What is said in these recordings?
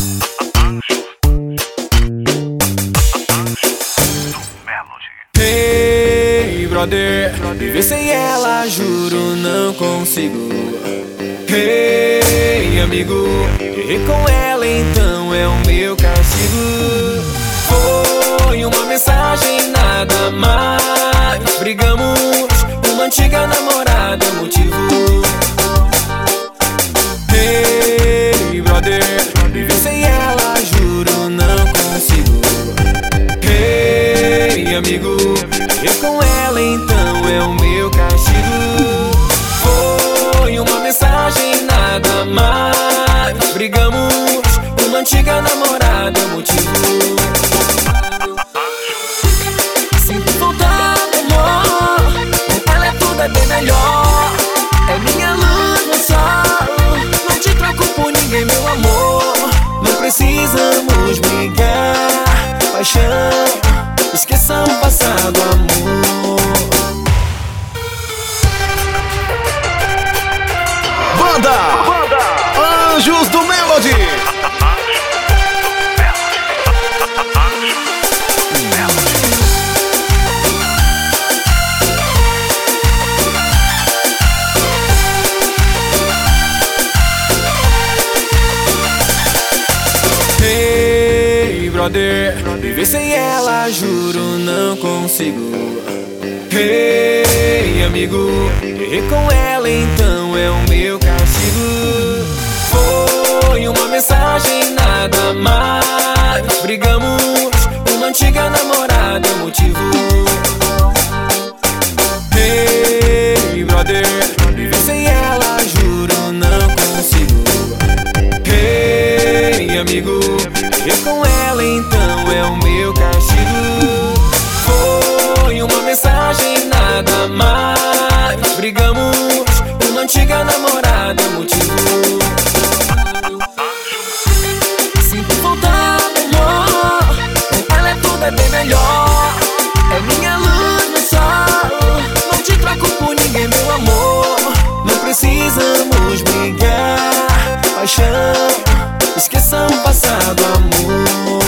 Hey, brother, viver sem ela, juro, não consigo. Hey, amigo, errei com ela, então é o meu castigo. Foi uma mensagem, nada mais. Brigamos, uma antiga namorada, motivo. Hey, brother, viver sem ela, juro, não consigo. Hey, amigo, errei com ela, então é o meu castigo. Foi uma mensagem, nada mais. Brigamos, uma antiga namorada, motivo. Sinto falta do amor, com ela é tudo é bem melhor. É minha luz no sol, não te troco por ninguém, meu amor. Não precisamos brigar, paixão, esqueça o passado, amor. Banda Anjos do Melody. Hey, brother, viver sem ela, juro, não consigo. Hey, amigo, errei com ela, então é o meu castigo. Foi uma mensagem, nada mais. Brigamos, uma antiga namorada, motivo. Hey, brother, viver sem ela, juro, não consigo. Hey, amigo, errei com ela, então é o meu castigo. Foi uma mensagem, nada mais. Brigamos, uma antiga namorada, motivo. Sinto falta do amor, com ela é tudo é bem melhor. É minha luz no sol, não te troco por ninguém, meu amor. Não precisamos brigar, paixão, esqueça o passado, amor.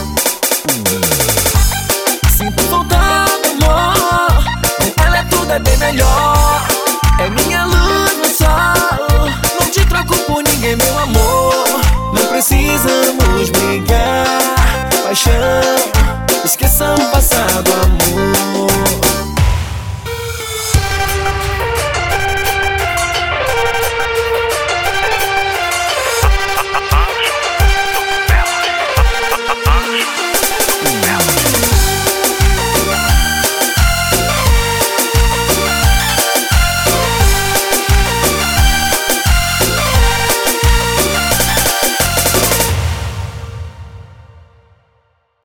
Sinto falta do amor, com ela é tudo é bem melhor. É minha luz no sol, não te troco por ninguém, meu amor. Não precisamos brigar, paixão, esqueça